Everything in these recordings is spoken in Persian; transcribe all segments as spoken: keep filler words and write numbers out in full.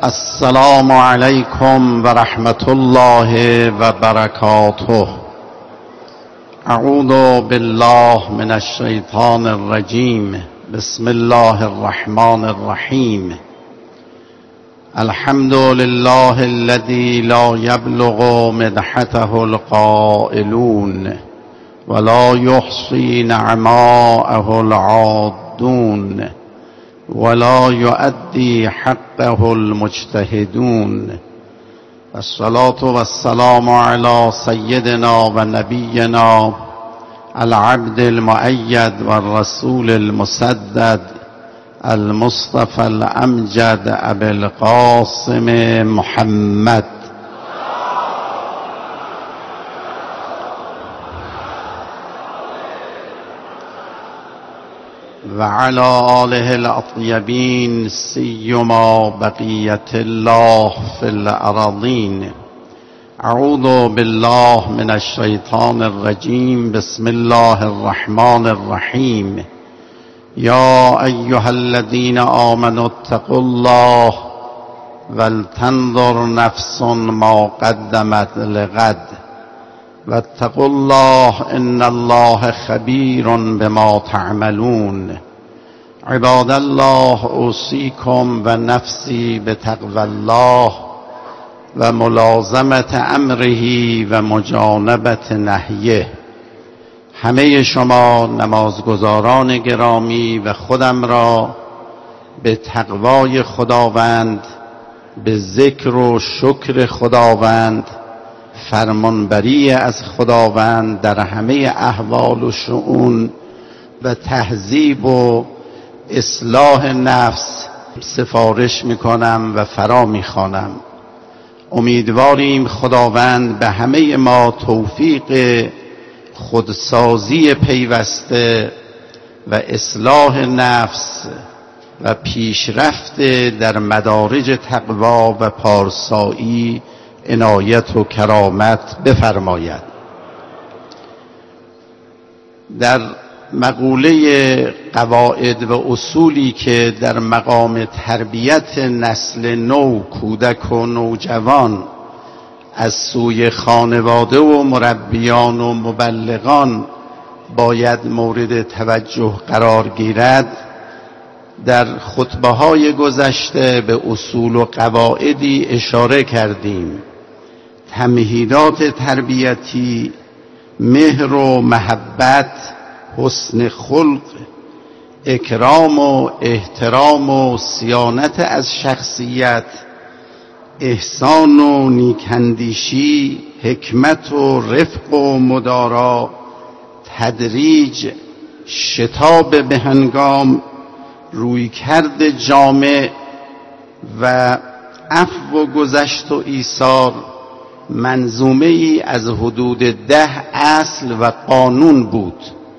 السلام علیکم و رحمت الله و برکاته. اعوذ بالله من الشیطان الرجیم. بسم الله الرحمن الرحیم. الحمد لله الذي لا يبلغ مدحته القائلون ولا يحصي نعماءه العادون ولا يؤدي حقه المجتهدون. والصلاة والسلام على سيدنا ونبينا العبد المؤيد والرسول المسدد المصطفى الأمجد أبي القاسم محمد وعلى آله الأطيبين سيما بقية الله في الأراضين. أعوذ بالله من الشيطان الرجيم. بسم الله الرحمن الرحيم. يا أيها الذين آمنوا اتقوا الله ولتنظر نفس ما قدمت لغد واتقوا الله إن الله خبير بما تعملون. عباد الله أوصيكم ونفسي بتقوى الله وملازمة أمره ومجانبة نهيه. همه شما نمازگزاران گرامی و خودم را به تقوای خداوند، به ذکر و شکر خداوند، فرمانبری از خداوند در همه احوال و شؤون و تهذیب و اصلاح نفس سفارش میکنم و فرا میخوانم. امیدواریم خداوند به همه ما توفیق خودسازی پیوسته و اصلاح نفس و پیشرفت در مدارج تقوا و پارسایی عنایت و کرامت بفرماید. در مقوله قواعد و اصولی که در مقام تربیت نسل نو، کودک و نوجوان از سوی خانواده و مربیان و مبلغان باید مورد توجه قرار گیرد، در خطبه های گذشته به اصول و قواعدی اشاره کردیم. تمهیدات تربیتی، مهر و محبت، حسن خلق، اکرام و احترام و صیانت از شخصیت، احسان و نیکندیشی، حکمت و رفق و مدارا، تدریج، شتاب به هنگام، رویکرد جامع و عفو و گذشت و ایثار منظومه ای از حدود ده اصل و قانون بود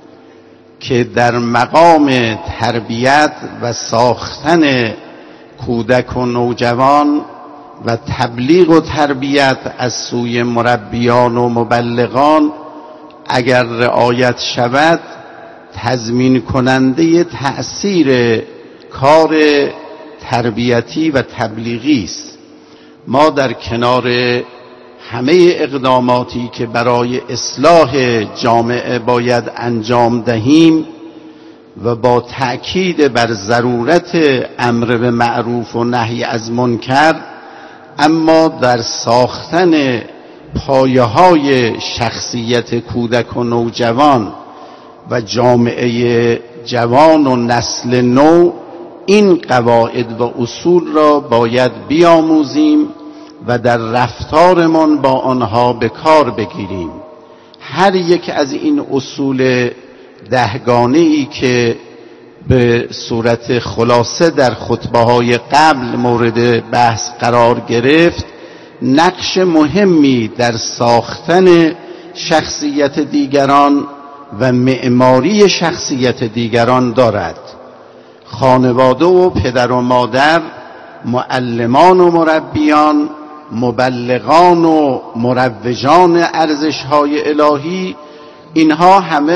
که در مقام تربیت و ساختن کودک و نوجوان و تبلیغ و تربیت از سوی مربیان و مبلغان اگر رعایت شود تضمین کننده تأثیر کار تربیتی و تبلیغی است. ما در کنار همه اقداماتی که برای اصلاح جامعه باید انجام دهیم و با تأکید بر ضرورت امر به معروف و نهی از منکر، اما در ساختن پایه‌های شخصیت کودک و نوجوان و جامعه جوان و نسل نو این قواعد و اصول را باید بیاموزیم و در رفتارمان با آنها به کار بگیریم. هر یک از این اصول دهگانه‌ای که به صورت خلاصه در خطبه‌های قبل مورد بحث قرار گرفت نقش مهمی در ساختن شخصیت دیگران و معماری شخصیت دیگران دارد. خانواده و پدر و مادر، معلمان و مربیان، مبلغان و مروجان ارزش‌های الهی، اینها همه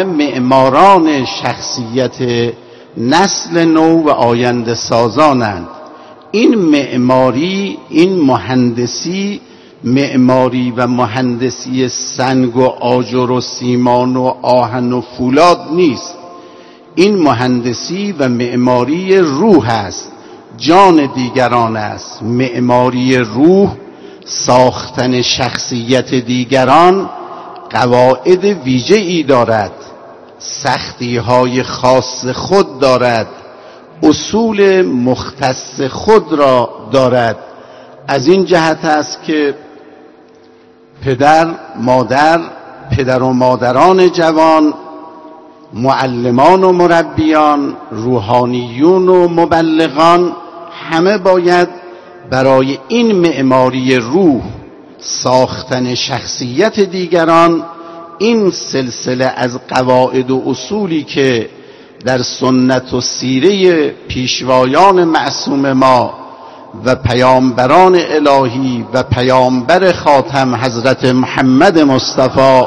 معماران شخصیت نسل نو و آینده سازانند. این معماری، این مهندسی، معماری و مهندسی سنگ و آجر و سیمان و آهن و فولاد نیست. این مهندسی و معماری روح است، جان دیگران است. معماری روح ساختن شخصیت دیگران قواعد ویژه‌ای دارد، سختی‌های خاص خود دارد، اصول مختص خود را دارد. از این جهت است که پدر، مادر، پدر و مادران جوان، معلمان و مربیان، روحانیون و مبلغان همه باید برای این معماری روح، ساختن شخصیت دیگران، این سلسله از قواعد و اصولی که در سنت و سیره پیشوایان معصوم ما و پیامبران الهی و پیامبر خاتم حضرت محمد مصطفی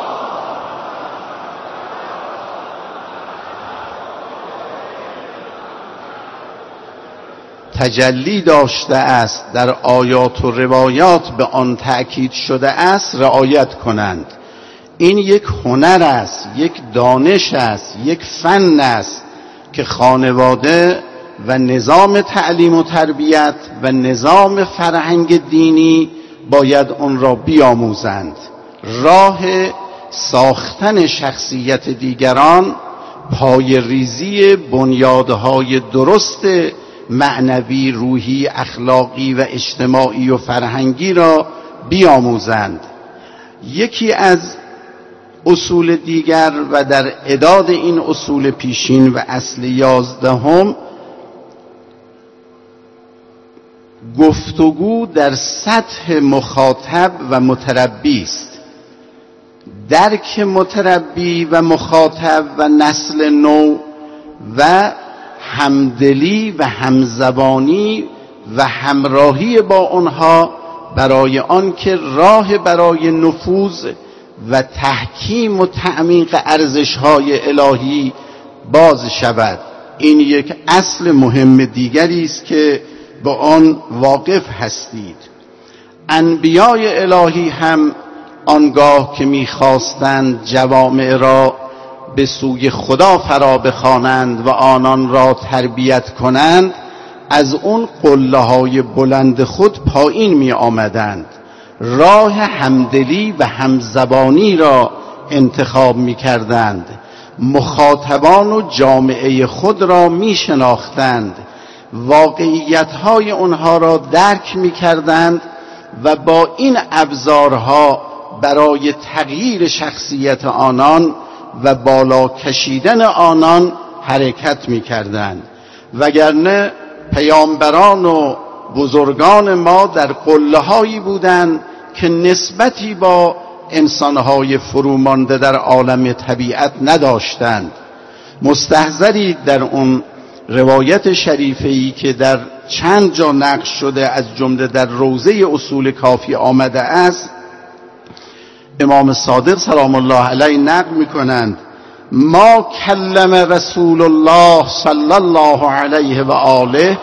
تجلی داشته است، در آیات و روایات به آن تأکید شده است، رعایت کنند. این یک هنر است، یک دانش است، یک فن است که خانواده و نظام تعلیم و تربیت و نظام فرهنگ دینی باید اون را بیاموزند. راه ساختن شخصیت دیگران پای ریزی بنیادهای درست معنوی، روحی، اخلاقی و اجتماعی و فرهنگی را بیاموزند. یکی از اصول دیگر و در اعداد این اصول پیشین و اصل یازدهم، گفتگو در سطح مخاطب و متربی است. درک متربی و مخاطب و نسل نو و همدلی و همزبانی و همراهی با آنها برای آنکه راه برای نفوذ و تحکیم و تعمیق ارزش‌های الهی باز شود. این یک اصل مهم دیگری است که با آن واقف هستید. انبیای الهی هم آنگاه که می‌خواستند جوامع را به سوی خدا فرا بخوانند و آنان را تربیت کنند، از اون قله‌های بلند خود پایین می آمدند، راه همدلی و همزبانی را انتخاب می کردند، مخاطبان و جامعه خود را می شناختند، واقعیت‌های اونها را درک می کردند و با این ابزارها برای تغییر شخصیت آنان و بالا کشیدن آنان حرکت می کردند. وگرنه پیامبران و بزرگان ما در قله‌هایی بودند که نسبتی با انسانهای فرومانده در عالم طبیعت نداشتند. مستحضرید در اون روایت شریفه‌ای که در چند جا نقل شده، از جمله در روضه اصول کافی آمده است، امام صادق سلام الله علیه نقل می‌کنند: ما کلم رسول الله صلی الله علیه و آله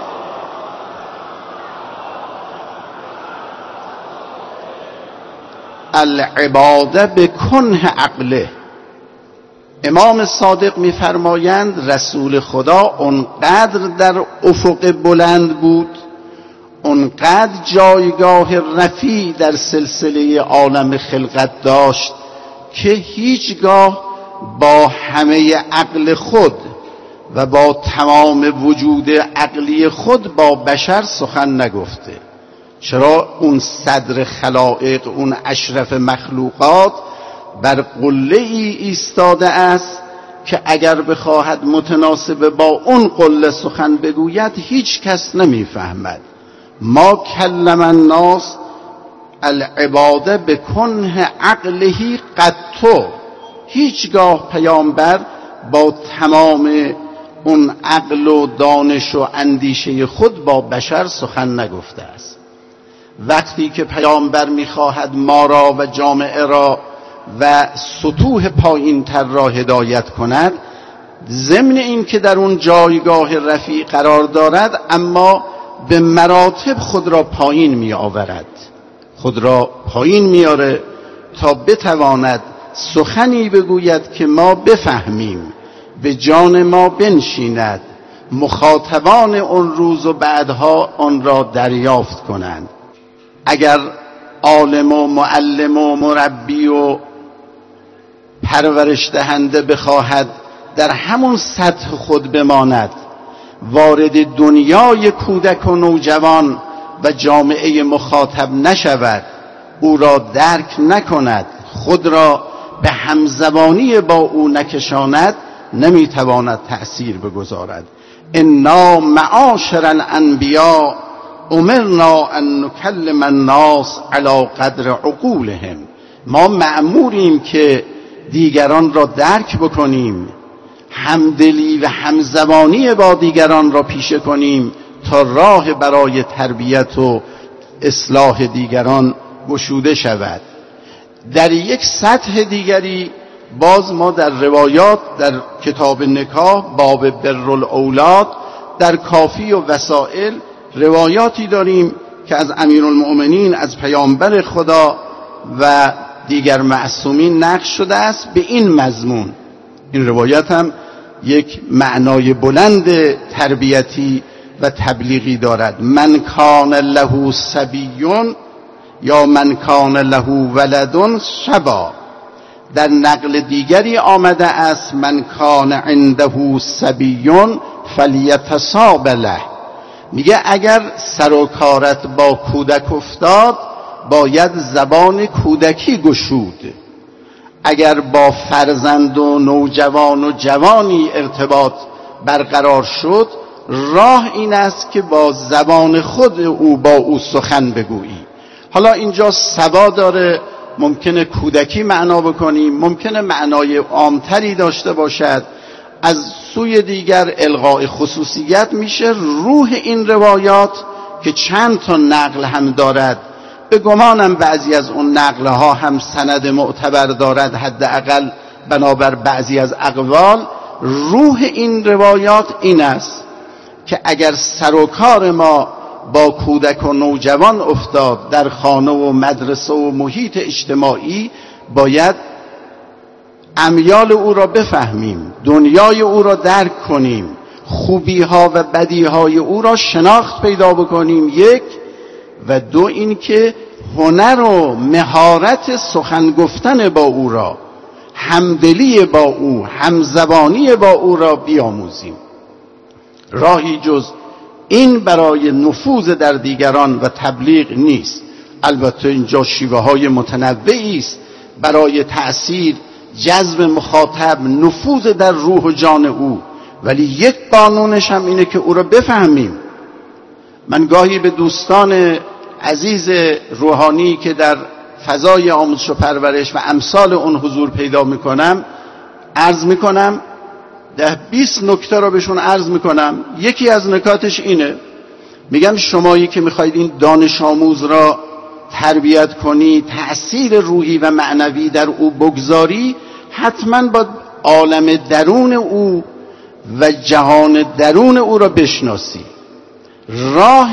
العباده بکنه عقله. امام صادق می‌فرمایند رسول خدا اونقدر در افق بلند بود، اونقدر جایگاه رفیع در سلسله عالم خلقت داشت که هیچگاه با همه عقل خود و با تمام وجود عقلی خود با بشر سخن نگفته. چرا؟ اون صدر خلائق، اون اشرف مخلوقات بر قله ای ایستاده است که اگر بخواهد متناسب با اون قله سخن بگوید هیچ کس نمیفهمد. ما کلم الناس العباده بکنه عقله قطو. هیچگاه پیامبر با تمام اون عقل و دانش و اندیشه خود با بشر سخن نگفته است. وقتی که پیامبر میخواهد ما را و جامعه را و سطوح پایین تر را هدایت کند، ضمن این که در اون جایگاه رفیع قرار دارد، اما به مراتب خود را پایین می آورد، خود را پایین میاره تا بتواند سخنی بگوید که ما بفهمیم، به جان ما بنشیند، مخاطبان اون روز و بعدها آن را دریافت کنند. اگر عالم و معلم و مربی و پرورش دهنده بخواهد در همون سطح خود بماند، وارد دنیای کودک و نوجوان و جامعه مخاطب نشود، او را درک نکند، خود را به همزبانی با او نکشاند، نمیتواند تأثیر بگذارد. انا معاشر الانبیاء امرنا ان نکلم الناس علی قدر عقولهم. ما مأموریم که دیگران را درک بکنیم، همدلی و همزبانی با دیگران را پیشه کنیم تا راه برای تربیت و اصلاح دیگران گشوده شود. در یک سطح دیگری باز ما در روایات، در کتاب نکاح باب بر الاولاد، در کافی و وسائل روایاتی داریم که از امیرالمؤمنین، از پیامبر خدا و دیگر معصومین نقل شده است به این مضمون. این روایت هم یک معنای بلند تربیتی و تبلیغی دارد. من کان له صبیون یا من کان له ولد شبا. در نقل دیگری آمده است من کان عنده صبیون فلیتصاب له. میگه اگر سر و کارت با کودک افتاد باید زبان کودکی گشود. اگر با فرزند و نوجوان و جوانی ارتباط برقرار شد، راه این است که با زبان خود او با او سخن بگویی. حالا اینجا سبا داره، ممکنه کودکی معنا بکنیم، ممکنه معنای عامتری داشته باشد. از سوی دیگر الغاء خصوصیت میشه. روح این روایات که چند تا نقل هم دارد، به گمانم بعضی از اون نقلها هم سند معتبر دارد، حداقل بنابر بعضی از اقوال. روح این روایات این است که اگر سر و کار ما با کودک و نوجوان افتاد در خانه و مدرسه و محیط اجتماعی، باید امیال او را بفهمیم، دنیای او را درک کنیم، خوبی‌ها و بدی‌های او را شناخت پیدا بکنیم، یک. و دو این که هنر و مهارت سخن گفتن با او را، همدلی با او، همزبانی با او را بیاموزیم. راهی جز این برای نفوذ در دیگران و تبلیغ نیست. البته اینجا شیوه های متنوعی است برای تأثیر، جذب مخاطب، نفوذ در روح و جان او، ولی یک قانونش هم اینه که او را بفهمیم. من گاهی به دوستان عزیز روحانی که در فضای آموزش و پرورش و امثال اون حضور پیدا میکنم عرض میکنم، ده بیست نکته را بهشون عرض میکنم. یکی از نکاتش اینه، میگم شمایی که میخواید این دانش آموز را تربیت کنی، تأثیر روحی و معنوی در او بگذاری، حتما با عالم درون او و جهان درون او را بشناسی، راه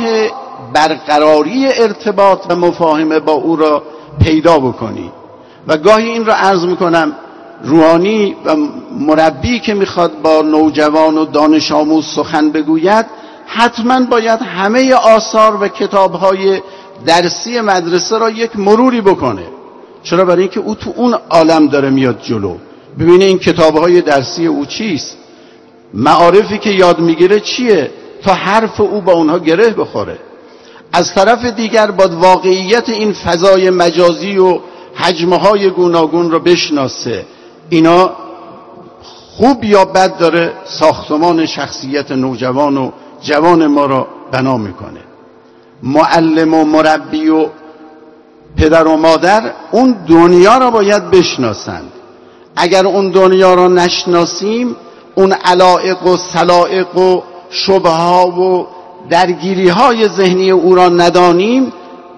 برقراری ارتباط و مفاهمه با او را پیدا بکنی. و گاهی این را عرض میکنم، روحانی و مربی که میخواد با نوجوان و دانش آموز سخن بگوید، حتما باید همه آثار و کتابهای درسی مدرسه را یک مروری بکنه. چرا؟ برای اینکه او تو اون عالم داره میاد جلو، ببینه این کتابهای درسی او چیست، معارفی که یاد میگیره چیه، تا حرف او با اونها گره بخوره. از طرف دیگر باید واقعیت این فضای مجازی و حجمهای گوناگون را بشناسه. اینا خوب یا بد داره ساختمان شخصیت نوجوان و جوان ما را بنا میکنه. معلم و مربی و پدر و مادر اون دنیا را باید بشناسند. اگر اون دنیا را نشناسیم، اون علایق و سلایق و شبه‌ها و درگیری‌های ذهنی او را ندانیم،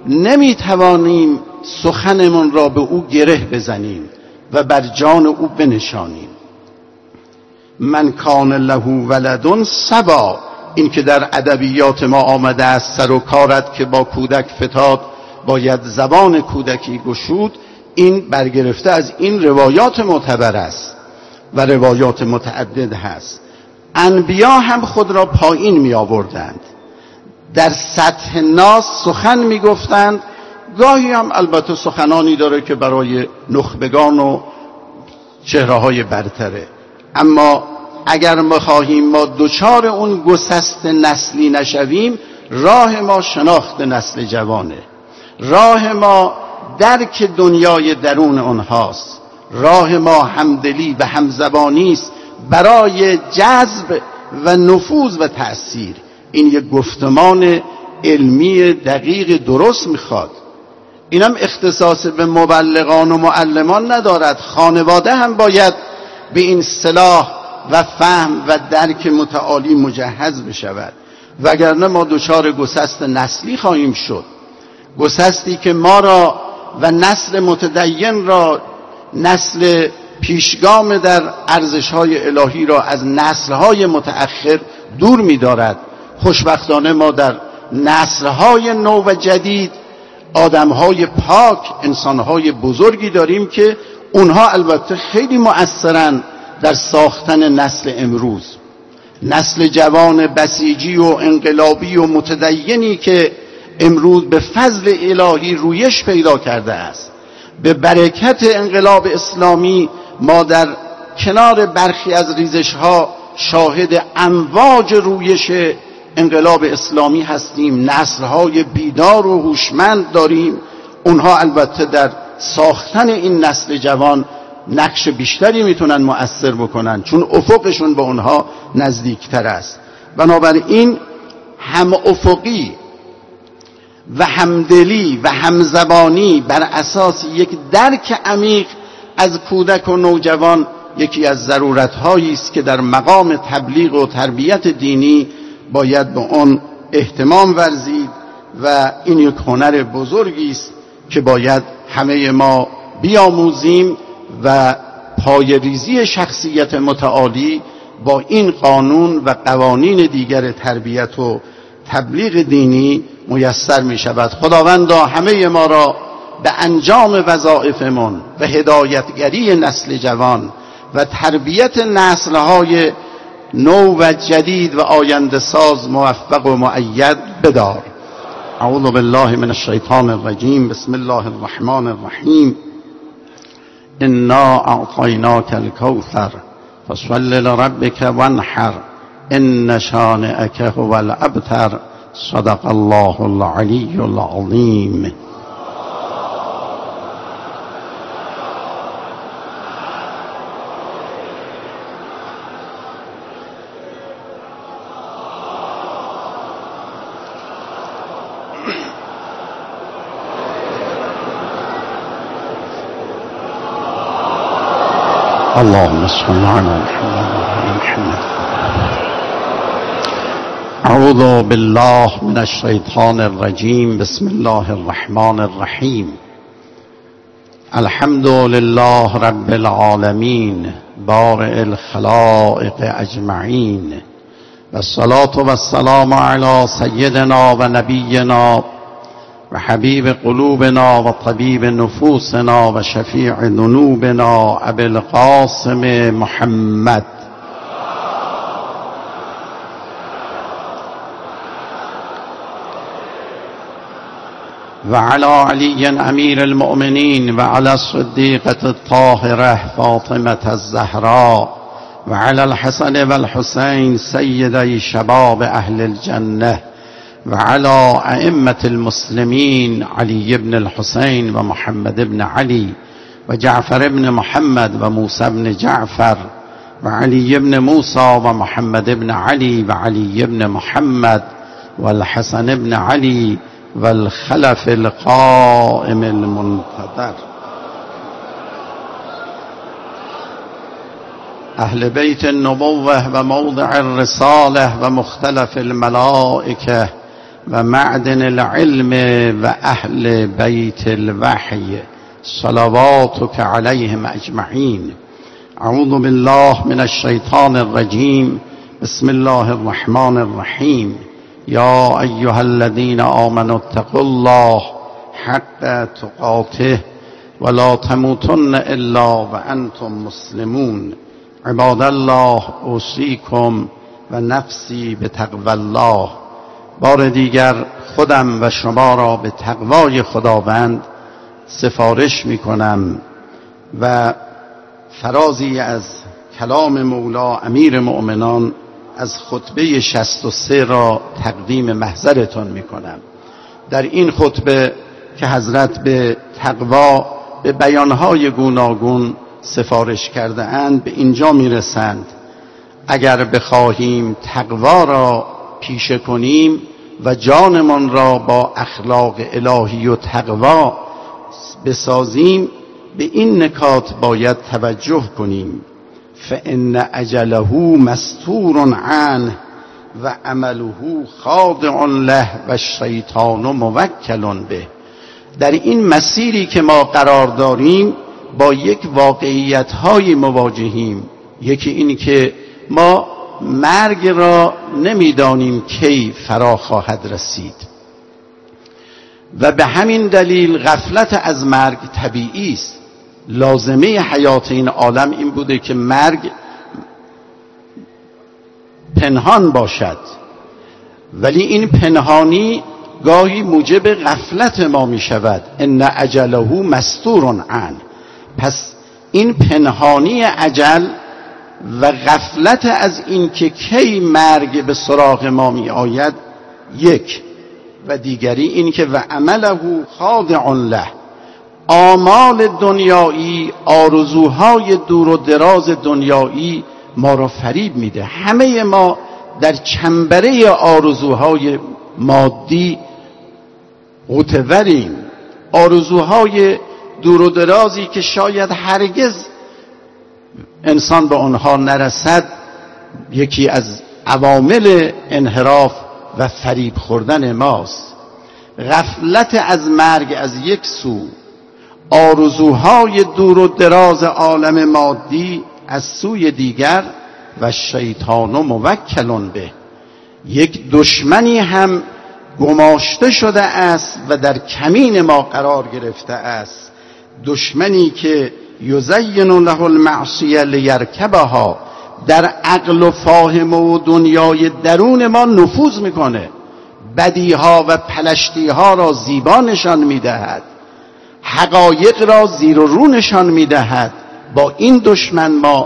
نمیتوانیم سخنمون را به او گره بزنیم و بر جان او بنشانیم. من کان له ولد سبا این که در ادبیات ما آمده است سر و کارت که با کودک فتاد باید زبان کودکی گشود، این برگرفته از این روایات معتبر است و روایات متعدد هست. انبیا هم خود را پایین می آوردند، در سطح ناس سخن می گفتند، گاهی هم البته سخنانی داره که برای نخبگان و چهره های برتره. اما اگر ما خواهیم ما دوچار اون گسست نسلی نشویم، راه ما شناخت نسل جوانه، راه ما درک دنیای درون اونهاست، راه ما همدلی و همزبانی است برای جذب و نفوذ و تأثیر. این یک گفتمان علمی دقیق درست میخواد. اینم اختصاص به مبلغان و معلمان ندارد، خانواده هم باید به این صلاح و فهم و درک متعالی مجهز بشود، وگرنه ما دچار گسست نسلی خواهیم شد، گسستی که ما را و نسل متدین را، نسل پیشگام در ارزش‌های الهی را از نسل‌های متأخر دور می‌دارد. خوشبختانه ما در نسل‌های نو و جدید آدم‌های پاک، انسان‌های بزرگی داریم که اونها البته خیلی مؤثرن در ساختن نسل امروز، نسل جوان بسیجی و انقلابی و متدینی که امروز به فضل الهی رویش پیدا کرده است. به برکت انقلاب اسلامی ما در کنار برخی از ریزش‌ها شاهد امواج رویش انقلاب اسلامی هستیم. نسل‌های بیدار و هوشمند داریم، اونها البته در ساختن این نسل جوان نقش بیشتری میتونن مؤثر بکنن، چون افقشون به اونها نزدیکتر است. بنابراین هم افقی و همدلی و همزبانی بر اساس یک درک عمیق از کودک و نوجوان یکی از ضرورت‌هایی است که در مقام تبلیغ و تربیت دینی باید به آن اهتمام ورزید و این یک هنر بزرگی است که باید همه ما بیاموزیم و پایه‌ریزی شخصیت متعالی با این قانون و قوانین دیگر تربیت و تبلیغ دینی میسر می شود. خداوندا همه ما را به انجام وظایفمون و هدایتگری نسل جوان و تربیت نسل‌های نو و جدید و آینده ساز موفق و مؤید بدار. اعوذ بالله من الشیطان الرجیم. بسم الله الرحمن الرحیم. انا اعطیناک الکوثر فصل لربک وانحر ان شانئک هو الابتر. صدق الله العلی العظیم. اللهم صل على محمد وعلى محمد. اعوذ بالله من الشیطان الرجیم. بسم الله الرحمن الرحیم. الحمد لله رب العالمین بارئ الخلائق اجمعین والصلاة والسلام علی سیدنا و نبینا و حبیب قلوبنا و طبیب نفوسنا و شفیع ذنوبنا ابی القاسم محمد. و علی علی امیر المؤمنین و علی الصدیقة الطاهرة فاطمة الزهراء و علی الحسن و الحسین سیدی شباب اهل الجنة و علی ائمة المسلمین علی بن الحسین و محمد بن علی و جعفر بن محمد و موسی بن جعفر و علی بن موسی و محمد بن علی و علی بن محمد و الحسن بن علی و الخلف القائم المنتظر. اهل بیت النبوة و موضع الرسالة و مختلف الملائکه و معدن العلم و اهل بیت الوحی صلواتک علیهم اجمعین. اعوذ بالله من الشیطان الرجیم. بسم الله الرحمن الرحیم. یا ایها الذین آمنوا اتقوا الله حق تقاته ولا تموتن الا وانتم مسلمون. عباد الله اوصیکم و نفسی به تقوی الله. بار دیگر خودم و شما را به تقوای خداوند سفارش می کنم و فرازی از کلام مولا امیر مؤمنان از خطبه شصت و سه را تقدیم محضرتون می کنم. در این خطبه که حضرت به تقوا به بیانهای گوناگون سفارش کرده اند به اینجا می رسند: اگر بخواهیم تقوا را پیشه کنیم و جانمان را با اخلاق الهی و تقوا بسازیم، به این نکات باید توجه کنیم. فإن اجله مستور عنه و عمله خاضع له و الشیطان موکل به. در این مسیری که ما قرار داریم با یک واقعیت های مواجهیم. یکی این که ما مرگ را نمیدانیم کی فرا خواهد رسید و به همین دلیل غفلت از مرگ طبیعی است. لازمه حیات این عالم این بوده که مرگ پنهان باشد، ولی این پنهانی گاهی موجب غفلت ما می شود. ان اجله مستور عنه. پس این پنهانی اجل و غفلت از این که کی مرگ به سراغ ما می آید یک، و دیگری این که و عمله خاضع له. آمال دنیایی، آرزوهای دور و دراز دنیایی ما را فریب میده. همه ما در چنبره آرزوهای مادی غوطه‌وریم. آرزوهای دور و درازی که شاید هرگز انسان به آنها نرسد، یکی از عوامل انحراف و فریب خوردن ماست. غفلت از مرگ از یک سو، آرزوهای دور و دراز عالم مادی از سوی دیگر، و شیطان موکل به. یک دشمنی هم گماشته شده است و در کمین ما قرار گرفته است. دشمنی که یزین له المعصیه لیرکبها، در عقل و فاهم و دنیای درون ما نفوذ میکنه. بدیها و پلشتیها را زیبا نشان میدهد، حقایق را زیر و رو نشان میدهد. با این دشمن ما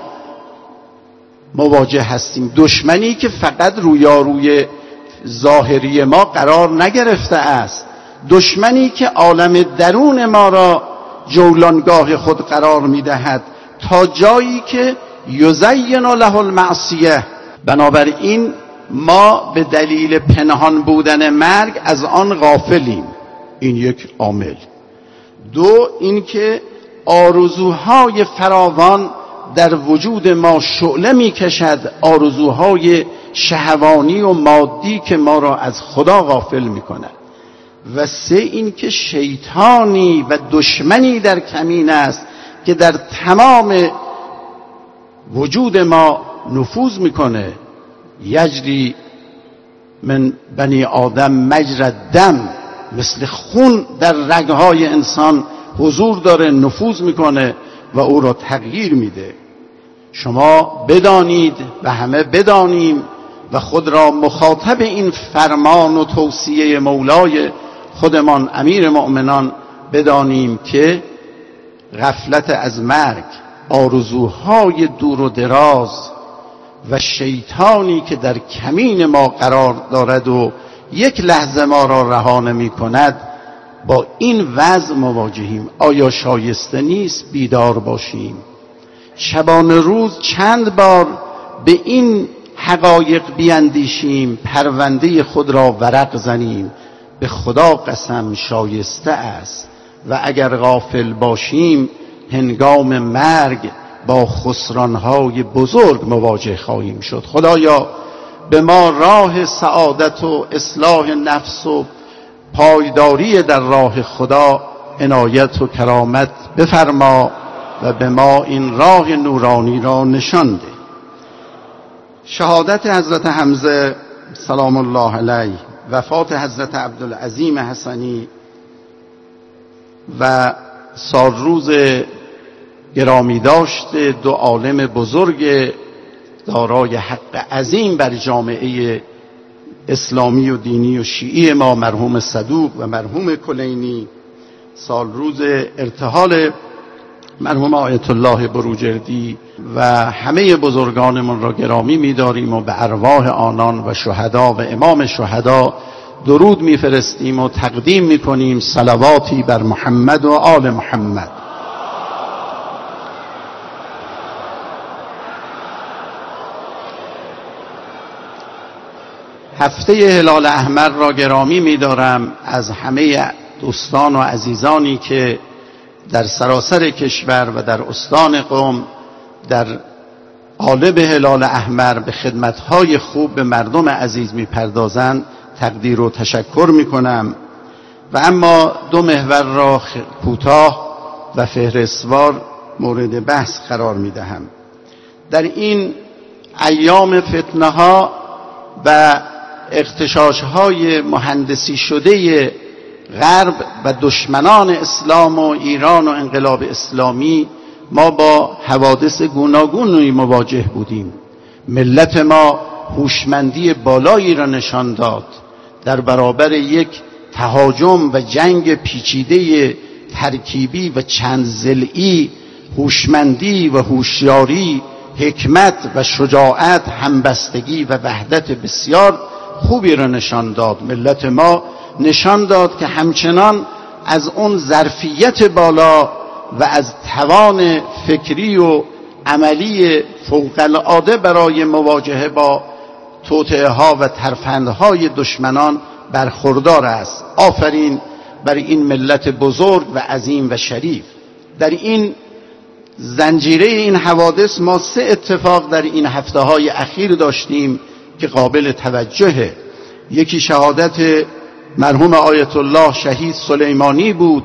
مواجه هستیم. دشمنی که فقط رویاروی ظاهری ما قرار نگرفته است، دشمنی که عالم درون ما را جولانگاه خود قرار میدهد تا جایی که یزین له المعصیه. بنابراین ما به دلیل پنهان بودن مرگ از آن غافلیم. این یک عامل. دو، اینکه آرزوهای فراوان در وجود ما شعله می کشد، آرزوهای شهوانی و مادی که ما را از خدا غافل می کند. و سه، اینکه شیطانی و دشمنی در کمین است که در تمام وجود ما نفوذ میکنه. یجری من بنی آدم مجرى الدم، مثل خون در رگهای انسان حضور داره، نفوذ میکنه و او را تغییر میده. شما بدانید و همه بدانیم و خود را مخاطب این فرمان و توصیه مولای خودمان امیر مؤمنان بدانیم که غفلت از مرگ، آرزوهای دور و دراز و شیطانی که در کمین ما قرار دارد و یک لحظه ما را رها نمی کند، با این وضع مواجهیم. آیا شایسته نیست بیدار باشیم؟ شبانه روز چند بار به این حقایق بیندیشیم، پرونده خود را ورق زنیم. به خدا قسم شایسته است. و اگر غافل باشیم هنگام مرگ با خسرانهای بزرگ مواجه خواهیم شد. خدایا به ما راه سعادت و اصلاح نفس و پایداری در راه خدا عنایت و کرامت بفرما و به ما این راه نورانی را نشان ده. شهادت حضرت حمزه سلام الله علیه، وفات حضرت عبدالعظیم حسنی و سالروز گرامی داشت دو عالم بزرگ دارای حق عظیم بر جامعه اسلامی و دینی و شیعی ما، مرحوم صدوق و مرحوم کلینی، سالروز ارتحال مرحوم آیت الله بروجردی و همه بزرگانمون را گرامی می‌داریم و به ارواح آنان و شهدا و امام شهدا درود می‌فرستیم و تقدیم می‌کنیم صلواتی بر محمد و آل محمد. هفته هلال احمر را گرامی می‌دارم از همه دوستان و عزیزانی که در سراسر کشور و در استان قم در قالب هلال احمر به خدمت‌های خوب به مردم عزیز می‌پردازند تقدیر و تشکر می‌کنم. و اما دو محور را کوتاه و فهرستوار مورد بحث قرار می‌دهم. در این ایام فتنه‌ها و اغتشاش‌های مهندسی شده غرب و دشمنان اسلام و ایران و انقلاب اسلامی ما با حوادث گوناگونی مواجه بودیم. ملت ما هوشمندی بالایی را نشان داد در برابر یک تهاجم و جنگ پیچیده ترکیبی و چند ضلعی. هوشمندی و هوشیاری، حکمت و شجاعت، همبستگی و وحدت بسیار خوبی را نشان داد. ملت ما نشان داد که همچنان از اون ظرفیت بالا و از توان فکری و عملی فوق العاده برای مواجهه با توطئه ها و ترفندهای دشمنان برخوردار است. آفرین بر این ملت بزرگ و عظیم و شریف. در این زنجیره این حوادث ما سه اتفاق در این هفته های اخیر داشتیم که قابل توجهه. یکی شهادت مرحوم آیت الله شهید سلیمانی بود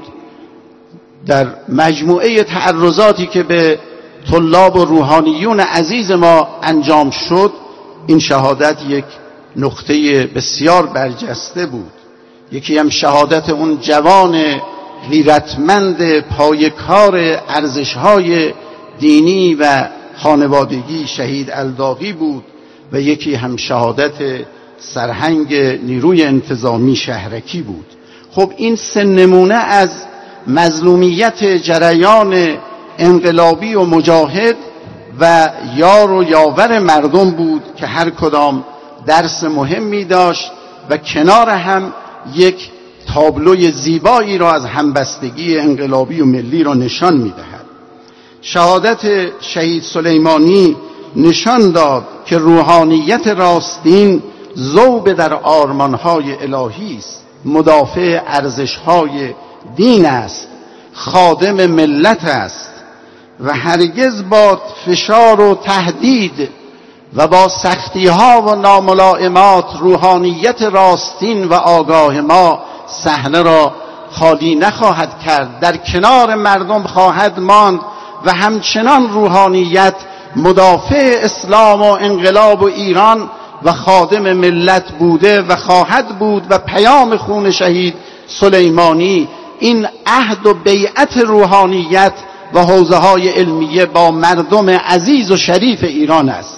در مجموعه تعرضاتی که به طلاب و روحانیون عزیز ما انجام شد. این شهادت یک نقطه بسیار برجسته بود. یکی هم شهادت اون جوان غیرتمند پایه‌کار ارزش‌های دینی و خانوادگی شهید الداغی بود و یکی هم شهادت سرهنگ نیروی انتظامی شهرکی بود. خب این سه نمونه از مظلومیت جریان انقلابی و مجاهد و یار و یاور مردم بود که هر کدام درس مهمی داشت و کنار هم یک تابلوی زیبایی را از همبستگی انقلابی و ملی را نشان می‌دهد. شهادت شهید سلیمانی نشان داد که روحانیت راستین ذوب در آرمان‌های الهی است، مدافع ارزش‌های دین است، خادم ملت است و هرگز با فشار و تهدید و با سختی‌ها و ناملائمات روحانیت راستین و آگاه ما صحنه را خالی نخواهد کرد، در کنار مردم خواهد ماند و همچنان روحانیت مدافع اسلام و انقلاب و ایران و خادم ملت بوده و خواهد بود. و پیام خون شهید سلیمانی این عهد و بیعت روحانیت و حوزه‌های علمیه با مردم عزیز و شریف ایران است.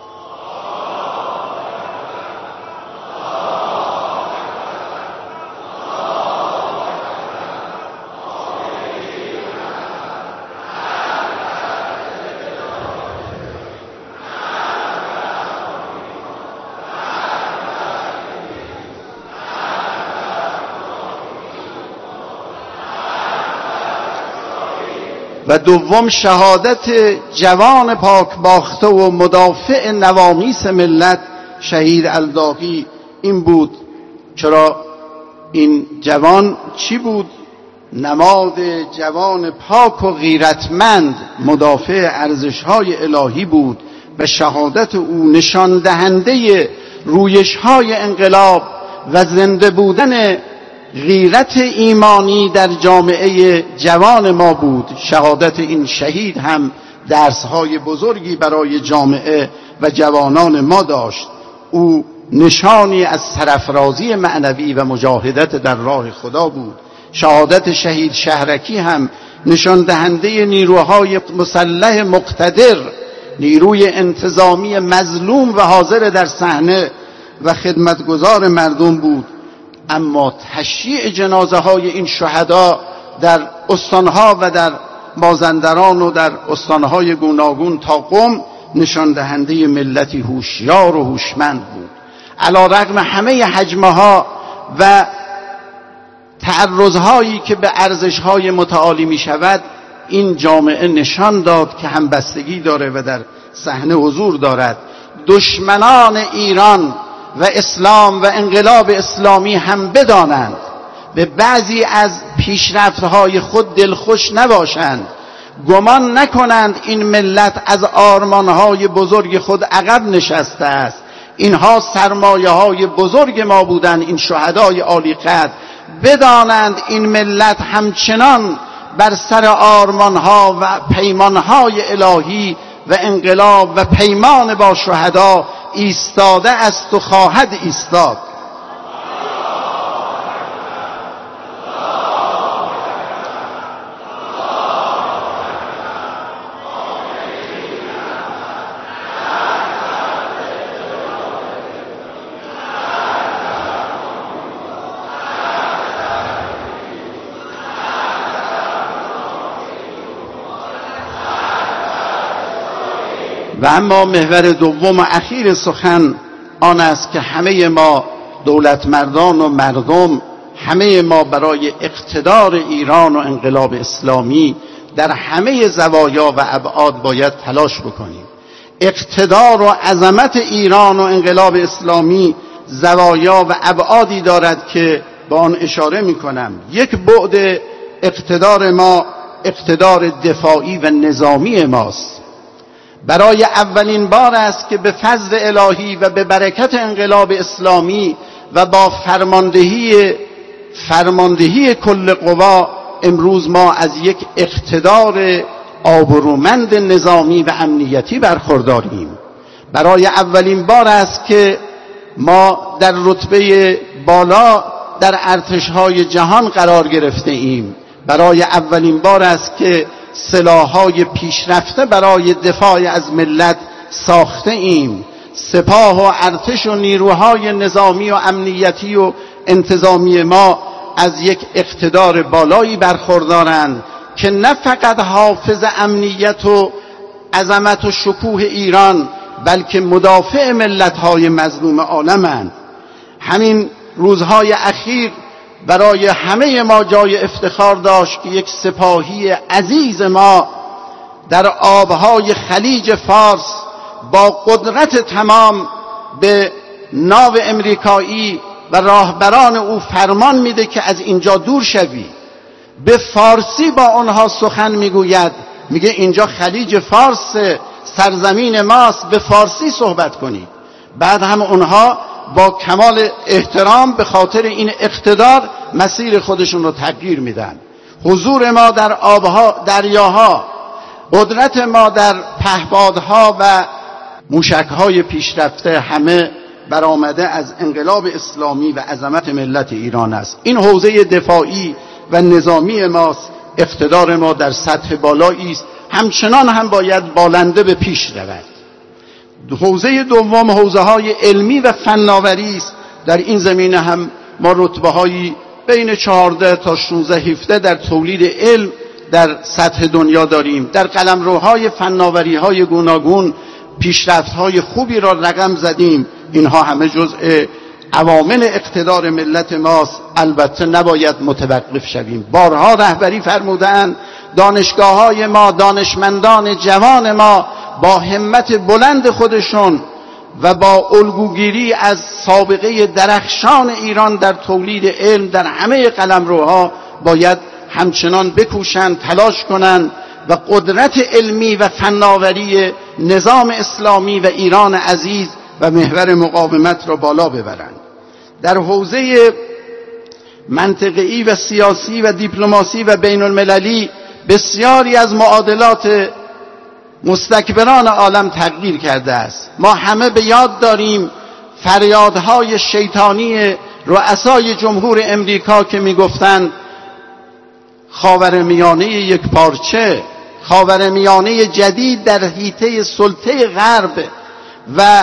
و دوم شهادت جوان پاک باخته و مدافع نوامیس ملت شهید الداغی این بود. چرا این جوان چی بود؟ نماد جوان پاک و غیرتمند مدافع ارزش‌های الهی بود و شهادت او نشان دهنده رویش‌های انقلاب و زنده بودن غیرت ایمانی در جامعه جوان ما بود. شهادت این شهید هم درس‌های بزرگی برای جامعه و جوانان ما داشت. او نشانی از سرافرازی معنوی و مجاهدت در راه خدا بود. شهادت شهید شهرکی هم نشان دهنده نیروهای مسلح مقتدر، نیروی انتظامی مظلوم و حاضر در صحنه و خدمتگزار مردم بود. اما تشییع جنازه های این شهدا در استانها و در مازندران و در استانهای گوناگون تا قم نشان دهنده ملتی هوشیار و هوشمند بود. علی‌رغم همه حجمها و تعرضهایی که به ارزشهای متعالی می شود، این جامعه نشان داد که همبستگی داره و در صحنه حضور دارد. دشمنان ایران و اسلام و انقلاب اسلامی هم بدانند، به بعضی از پیشرفت‌های خود دلخوش نباشند، گمان نکنند این ملت از آرمان‌های بزرگ خود عقب نشسته است. اینها سرمایه‌های بزرگ ما بودند، این شهدای عالی قدر. بدانند این ملت همچنان بر سر آرمان‌ها و پیمان‌های الهی و انقلاب و پیمان با شهدا ایستاده است و خواهد ایستاد. و اما محور دوم و اخیر سخن آن است که همه ما دولتمردان و مردم، همه ما برای اقتدار ایران و انقلاب اسلامی در همه زوایا و ابعاد باید تلاش بکنیم. اقتدار و عظمت ایران و انقلاب اسلامی زوایا و ابعادی دارد که با آن اشاره می کنم. یک بعد اقتدار ما اقتدار دفاعی و نظامی ماست. برای اولین بار است که به فضل الهی و به برکت انقلاب اسلامی و با فرماندهی فرماندهی کل قوا امروز ما از یک اقتدار آبرومند نظامی و امنیتی برخورداریم. برای اولین بار است که ما در رتبه بالا در ارتش‌های جهان قرار گرفته ایم. برای اولین بار است که سلاح‌های پیشرفته برای دفاع از ملت ساخته ایم. سپاه و ارتش و نیروهای نظامی و امنیتی و انتظامی ما از یک اقتدار بالایی برخوردارند که نه فقط حافظ امنیت و عظمت و شکوه ایران، بلکه مدافع ملت‌های مظلوم عالمند. همین روزهای اخیر برای همه ما جای افتخار داشت که یک سپاهی عزیز ما در آبهای خلیج فارس با قدرت تمام به ناو امریکایی و راهبران او فرمان میده که از اینجا دور شوی. به فارسی با آنها سخن میگوید، میگه اینجا خلیج فارس سرزمین ماست، به فارسی صحبت کنید. بعد هم اونها با کمال احترام به خاطر این اقتدار مسیر خودشون رو تغییر میدن. حضور ما در آبها، دریاها، قدرت ما در پهپادها و موشکهای پیشرفته همه برآمده از انقلاب اسلامی و عظمت ملت ایران است. این حوزه دفاعی و نظامی ماست. اقتدار ما در سطح بالایی است، همچنان هم باید بالنده به پیش رود. حوزه دوم حوزه های علمی و فناوری است. در این زمینه هم ما رتبه هایی بین چهارده تا شانزده هفده در تولید علم در سطح دنیا داریم. در قلمروهای فناوری های گوناگون پیشرفت های خوبی را رقم زدیم. اینها همه جزء عوامل اقتدار ملت ماست. البته نباید متوقف شویم. بارها رهبری فرمودند دانشگاه های ما، دانشمندان جوان ما با همت بلند خودشون و با الگوگیری از سابقه درخشان ایران در تولید علم در همه قلمروها باید همچنان بکوشند، تلاش کنند و قدرت علمی و فناوری نظام اسلامی و ایران عزیز و محور مقاومت را بالا ببرند. در حوزه منطقه‌ای و سیاسی و دیپلماسی و بین المللی بسیاری از معادلات مستکبران عالم تغییر کرده است. ما همه به یاد داریم فریادهای شیطانی رؤسای جمهور امریکا که میگفتند خاورمیانه یک پارچه، خاورمیانه جدید در حیطه سلطه غرب و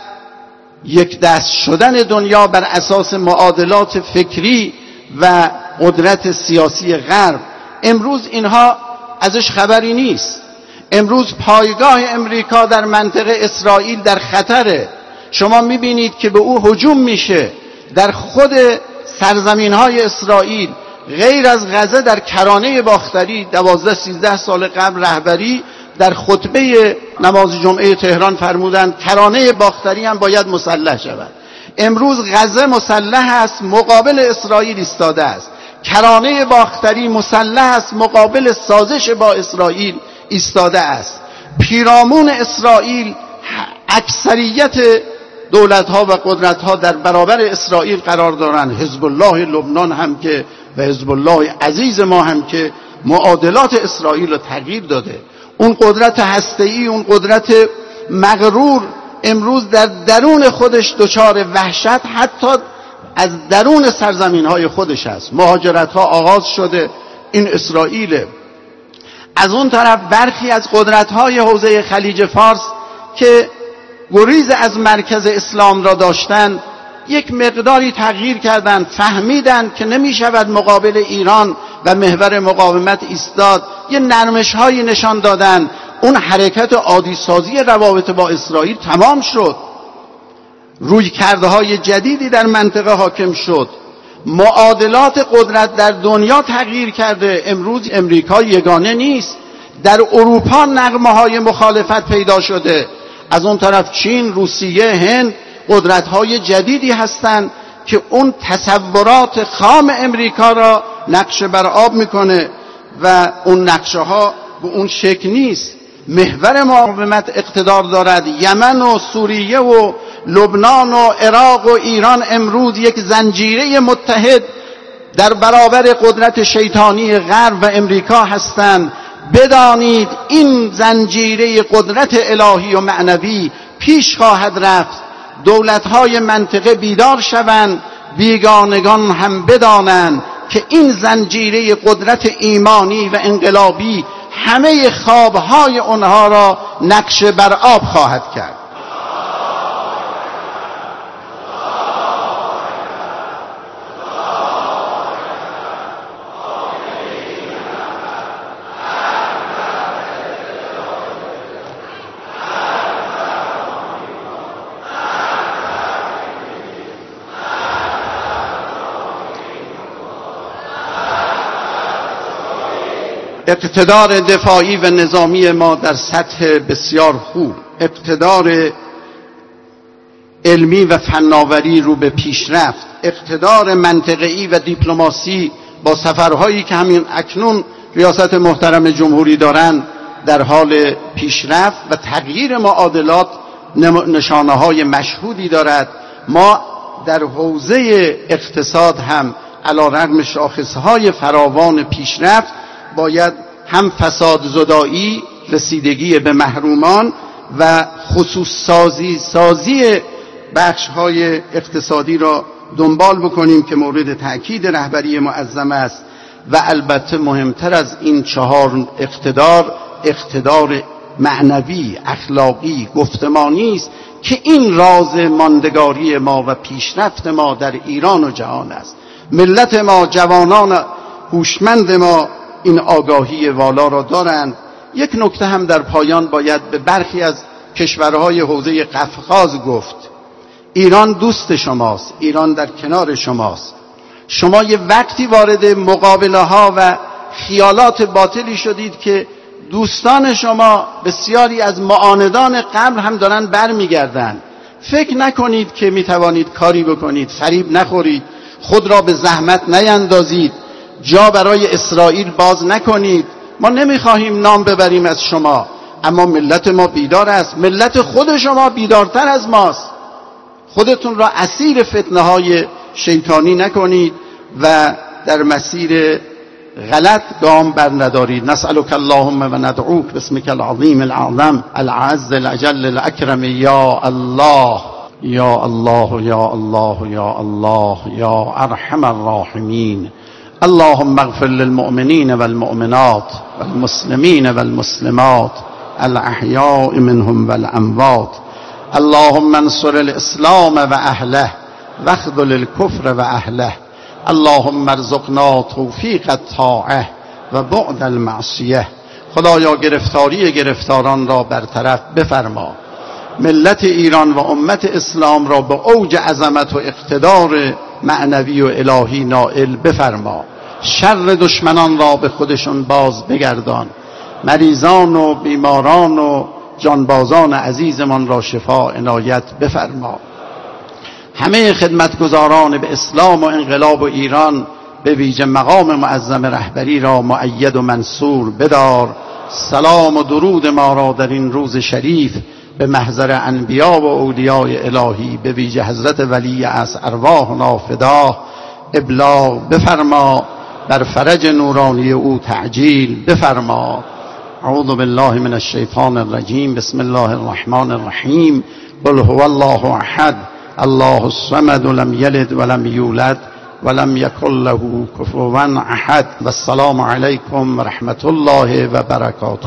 یک دست شدن دنیا بر اساس معادلات فکری و قدرت سیاسی غرب. امروز اینها ازش خبری نیست. امروز پایگاه امریکا در منطقه اسرائیل در خطره. شما میبینید که به او هجوم میشه. در خود سرزمین های اسرائیل غیر از غزه در کرانه باختری دوازده سیزده سال قبل رهبری در خطبه نماز جمعه تهران فرمودند کرانه باختری هم باید مسلح شود. امروز غزه مسلح است، مقابل اسرائیل ایستاده است. کرانه باختری مسلح است، مقابل سازش با اسرائیل ایستاده است. پیرامون اسرائیل اکثریت دولت‌ها و قدرت‌ها در برابر اسرائیل قرار دارند. حزب الله لبنان هم که و حزب الله عزیز ما هم که معادلات اسرائیل رو تغییر داده. اون قدرت هسته‌ای، اون قدرت مغرور امروز در درون خودش دچار وحشت حتی از درون سرزمین‌های خودش است. مهاجرت‌ها آغاز شده، این اسرائیل. از اون طرف برخی از قدرت‌های حوزه خلیج فارس که گریز از مرکز اسلام را داشتند یک مقداری تغییر کردند، فهمیدند که نمی شود مقابل ایران و محور مقاومت ایستاد، یه نرمش هایی نشان دادند. اون حرکت عادی سازی روابط با اسرائیل تمام شد، روی کرده های جدیدی در منطقه حاکم شد، معادلات قدرت در دنیا تغییر کرده. امروز امریکا یگانه نیست، در اروپا نغمه های مخالفت پیدا شده. از اون طرف چین، روسیه، هند قدرت‌های جدیدی هستند که اون تصورات خام امریکا را نقشه بر آب میکنه و اون نقشه ها به اون شکل نیست. محور مقاومت اقتدار دارد. یمن و سوریه و لبنان و عراق و ایران امروز یک زنجیره متحد در برابر قدرت شیطانی غرب و امریکا هستند. بدانید این زنجیره قدرت الهی و معنوی پیش خواهد رفت. دولت‌های منطقه بیدار شوند، بیگانگان هم بدانند که این زنجیره قدرت ایمانی و انقلابی همه خوابهای آنها را نقش بر آب خواهد کرد. اقتدار دفاعی و نظامی ما در سطح بسیار خوب، اقتدار علمی و فناوری رو به پیشرفت، اقتدار منطقه‌ای و دیپلماسی با سفرهایی که همین اکنون ریاست محترم جمهوری دارند در حال پیشرفت و تغییر معادلات نشانه‌های مشهودی دارد. ما در حوزه اقتصاد هم علیرغم شاخصهای فراوان پیشرفت باید هم فساد زدایی، رسیدگی به محرومان و خصوص سازی سازی بخش‌های اقتصادی را دنبال بکنیم که مورد تأکید رهبری معظم است. و البته مهمتر از این چهار اقتدار، اقتدار معنوی، اخلاقی، گفتمانی است که این راز ماندگاری ما و پیشرفت ما در ایران و جهان است. ملت ما، جوانان هوشمند ما این آگاهی والا را دارند. یک نکته هم در پایان باید به برخی از کشورهای حوزه قفقاز گفت. ایران دوست شماست، ایران در کنار شماست. شما یه وقتی وارد مقابله ها و خیالات باطلی شدید که دوستان شما بسیاری از معاندان قبل هم دارن برمیگردن. فکر نکنید که میتوانید کاری بکنید، فریب نخورید، خود را به زحمت نیندازید، جا برای اسرائیل باز نکنید. ما نمیخواهیم نام ببریم از شما، اما ملت ما بیدار است. ملت خود شما بیدارتر از ماست. خودتون را اسیر فتنه های شیطانی نکنید و در مسیر غلط گام بر ندارید. نسألک اللهم و ندعوک باسمک العظیم الاعظم العز الاجل الاکرم یا الله یا الله یا الله یا الله یا ارحم الراحمین. اللهم اغفر للمؤمنین والمؤمنات والمسلمین والمسلمات الاحیاء منهم والاموات. اللهم انصر الاسلام و اهله واخذل الكفر و اهله. اللهم ارزقنا توفیق الطاعه و بعد المعصیه. خدایا گرفتاری گرفتاران را برطرف بفرما. ملت ایران و امت اسلام را به اوج عظمت و اقتدار معنوی و الهی نائل بفرما. شر دشمنان را به خودشون باز بگردان. مریضان و بیماران و جانبازان عزیزمان را شفا عنایت بفرما. همه خدمتگزاران به اسلام و انقلاب و ایران به ویژه مقام معظم رهبری را مؤید و منصور بدار. سلام و درود ما را در این روز شریف به محضر انبیا و اولیاء الهی به ویژه حضرت ولی از ارواحنا فدا ابلاغ بفرما. بر فرج نورانی او تعجیل بفرما. اعوذ بالله من الشیطان الرجیم. بسم الله الرحمن الرحیم. قل هو الله احد الله الصمد لم یلد ولم یولد ولم یکن له کفوا احد. و السلام علیکم و رحمت الله و برکاته.